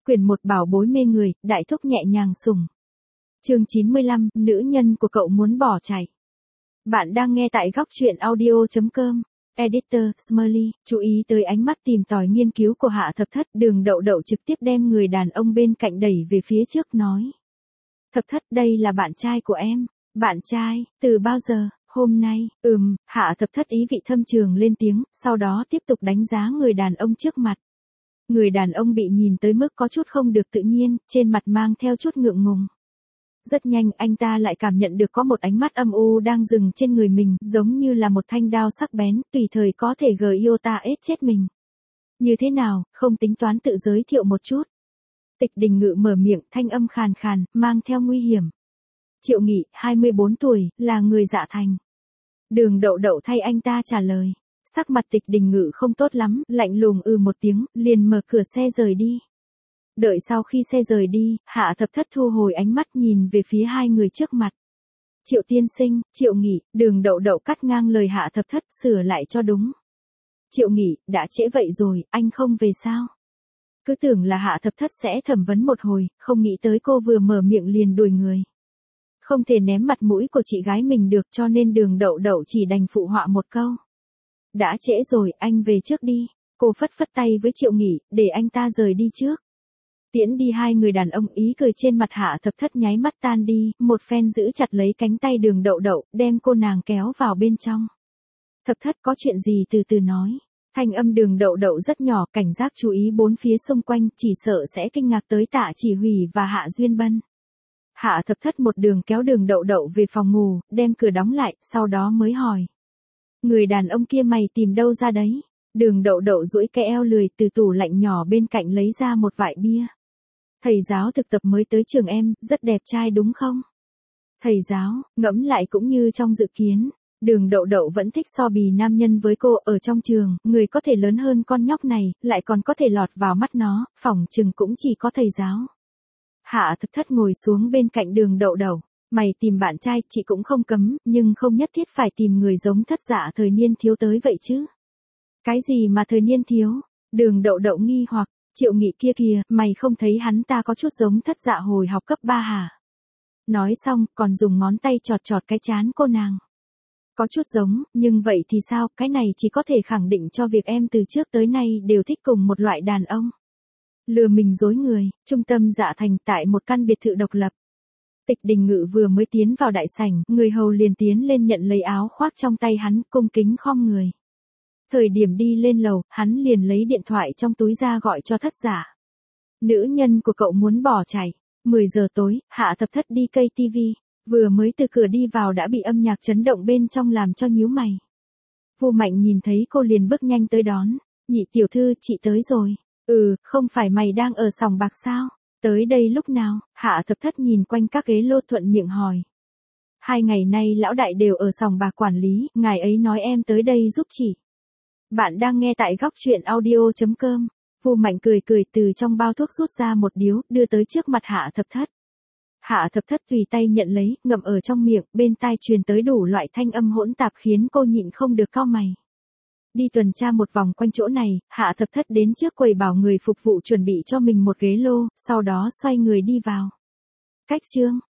Quyển 1 bảo bối mê người, đại thúc nhẹ nhàng sủng. Chương 95, nữ nhân của cậu muốn bỏ chạy. Bạn đang nghe tại góc truyện audio.com. Editor, Smiley, chú ý tới ánh mắt tìm tòi nghiên cứu của Hạ Thập Thất. Đường Đậu Đậu trực tiếp đem người đàn ông bên cạnh đẩy về phía trước nói. Thập Thất, đây là bạn trai của em. Bạn trai, từ bao giờ? Hôm nay. Hạ Thập Thất ý vị thâm trường lên tiếng, sau đó tiếp tục đánh giá người đàn ông trước mặt. Người đàn ông bị nhìn tới mức có chút không được tự nhiên, trên mặt mang theo chút ngượng ngùng. Rất nhanh anh ta lại cảm nhận được có một ánh mắt âm u đang dừng trên người mình, giống như là một thanh đao sắc bén, tùy thời có thể iota chết mình. Như thế nào, không tính toán tự giới thiệu một chút. Tịch Đình Ngự mở miệng, thanh âm khàn khàn, mang theo nguy hiểm. Triệu Nghị, 24 tuổi, là người Dạ Thành. Đường Đậu Đậu thay anh ta trả lời. Sắc mặt Tịch Đình Ngự không tốt lắm, lạnh lùng một tiếng, liền mở cửa xe rời đi. Đợi sau khi xe rời đi, Hạ Thập Thất thu hồi ánh mắt nhìn về phía hai người trước mặt. Triệu tiên sinh, Triệu Nghị, Đường Đậu Đậu cắt ngang lời Hạ Thập Thất, sửa lại cho đúng. Triệu Nghị, đã trễ vậy rồi, anh không về sao? Cứ tưởng là Hạ Thập Thất sẽ thẩm vấn một hồi, không nghĩ tới cô vừa mở miệng liền đuổi người. Không thể ném mặt mũi của chị gái mình được, cho nên Đường Đậu Đậu chỉ đành phụ họa một câu. Đã trễ rồi, anh về trước đi. Cô phất phất tay với Triệu Nghị, để anh ta rời đi trước. Tiễn đi hai người đàn ông, ý cười trên mặt Hạ Thập Thất nháy mắt tan đi, một phen giữ chặt lấy cánh tay Đường Đậu Đậu, đem cô nàng kéo vào bên trong. Thập Thất, có chuyện gì từ từ nói. Thanh âm Đường Đậu Đậu rất nhỏ, cảnh giác chú ý bốn phía xung quanh, chỉ sợ sẽ kinh ngạc tới Tạ Chỉ Hủy và Hạ Duyên Bân. Hạ Thập Thất một đường kéo Đường Đậu Đậu về phòng ngủ, đem cửa đóng lại, sau đó mới hỏi. Người đàn ông kia mày tìm đâu ra đấy? Đường Đậu Đậu duỗi cái eo lười từ tủ lạnh nhỏ bên cạnh lấy ra một vại bia. Thầy giáo thực tập mới tới trường em, rất đẹp trai đúng không? Thầy giáo, ngẫm lại cũng như trong dự kiến. Đường Đậu Đậu vẫn thích so bì nam nhân với cô. Ở trong trường, người có thể lớn hơn con nhóc này, lại còn có thể lọt vào mắt nó, phỏng chừng cũng chỉ có thầy giáo. Hạ Thập Thất ngồi xuống bên cạnh Đường Đậu Đậu. Mày tìm bạn trai, chị cũng không cấm, nhưng không nhất thiết phải tìm người giống Thất Dạ thời niên thiếu tới vậy chứ. Cái gì mà thời niên thiếu? Đường Đậu Đậu nghi hoặc. Triệu Nghị kia kìa, mày không thấy hắn ta có chút giống Thất Dạ hồi học cấp 3 hả? Nói xong, còn dùng ngón tay chọt chọt cái trán cô nàng. Có chút giống, nhưng vậy thì sao, cái này chỉ có thể khẳng định cho việc em từ trước tới nay đều thích cùng một loại đàn ông. Lừa mình dối người, trung tâm Dạ Thành tại một căn biệt thự độc lập. Tịch Đình Ngự vừa mới tiến vào đại sảnh, người hầu liền tiến lên nhận lấy áo khoác trong tay hắn, cung kính khom người. Thời điểm đi lên lầu, hắn liền lấy điện thoại trong túi ra gọi cho Thất Dạ. Nữ nhân của cậu muốn bỏ chạy. 10 giờ tối, Hạ Thập Thất đi cây TV. Vừa mới từ cửa đi vào đã bị âm nhạc chấn động bên trong làm cho nhíu mày. Vu Mạnh nhìn thấy cô liền bước nhanh tới đón. Nhị tiểu thư, chị tới rồi. Không phải mày đang ở sòng bạc sao? Tới đây lúc nào? Hạ Thập Thất nhìn quanh các ghế lô thuận miệng hỏi. 2 ngày nay lão đại đều ở sòng bạc quản lý, ngài ấy nói em tới đây giúp chị. Bạn đang nghe tại góc truyện audio.com. Vu Mạnh cười cười từ trong bao thuốc rút ra một điếu, đưa tới trước mặt Hạ Thập Thất. Hạ Thập Thất tùy tay nhận lấy, ngậm ở trong miệng, bên tai truyền tới đủ loại thanh âm hỗn tạp khiến cô nhịn không được cau mày. Đi tuần tra một vòng quanh chỗ này, Hạ Thập Thất đến trước quầy bảo người phục vụ chuẩn bị cho mình một ghế lô, sau đó xoay người đi vào. Cách chương,